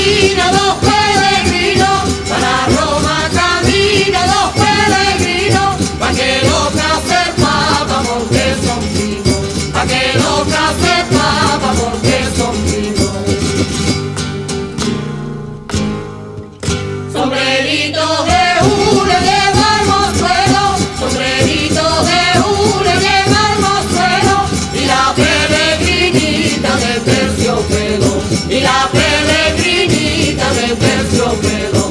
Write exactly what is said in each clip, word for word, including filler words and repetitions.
camina los peregrinos, para Roma camina los peregrinos, pa' que loca ser papa porque son vivos, pa' que loca ser papa porque son vivos. Sombrerito de hule de marmozuelo, sombrerito de hule de marmozuelo, y la peregrinita de terciopelo, y la peregrinita de terciopelo.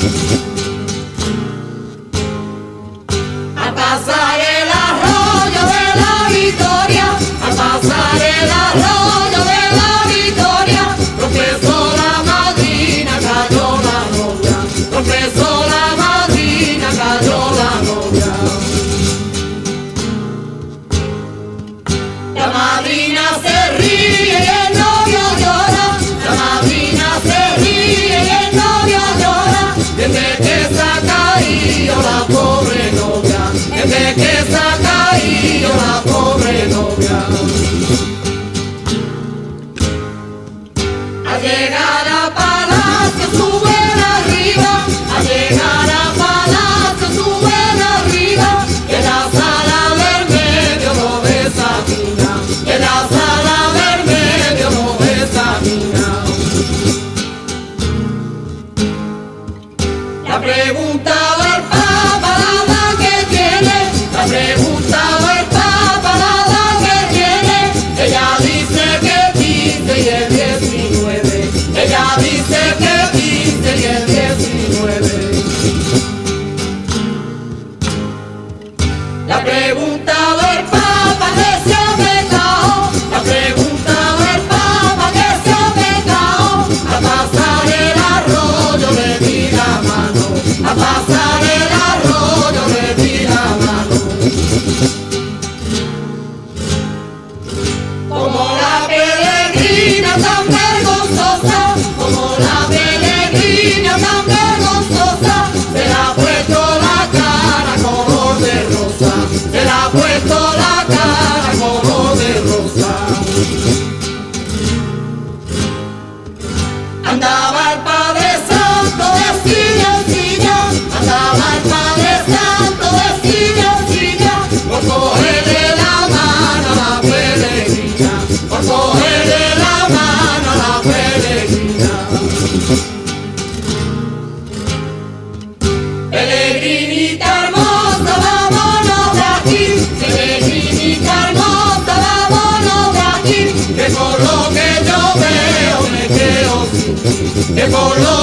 Al pasar el arroyo de la Victoria, al pasar el arroyo de la Victoria, tropezó la madrina, cayó la novia, tropezó la madrina, cayó la novia. La madrina se ríe y el novio llora, la madrina se ríe y el novio llora, desde que se ha caído la pobre novia, desde que se ha caído la pobre novia. Al llegar a palacio suben arriba, al llegar a palacio suben arriba, en la sala del medio lo ves a Mina, en la sala del medio lo ves a Mina. La preguntaba el papa la edad que tiene, la preguntaba el papa la edad que tiene, ella dice que quince y el diecinueve, ella dice que quince y el diecinueve. La preguntaba el papa que se ha pecado, la preguntaba el papa que se ha pecado, a pasar el arroyo le di la mano, a pasar el arroyo le di la mano. Como la peregrina tan vergonzosa, como la peregrina tan vergonzosa, se le ha puesto la cara color de rosa, se le ha puesto la cara color de rosa. Andaba el Padre Santo de silla en silla, andaba el Padre Santo de silla en silla, por cogerle la mano a la peregrina, por cogerle la mano a la peregrina. Peregrinita hermosa, vámonos de aquí, peregrinita hermosa, vámonos de aquí, que por lo que yo veo me quedo sin ti, que por lo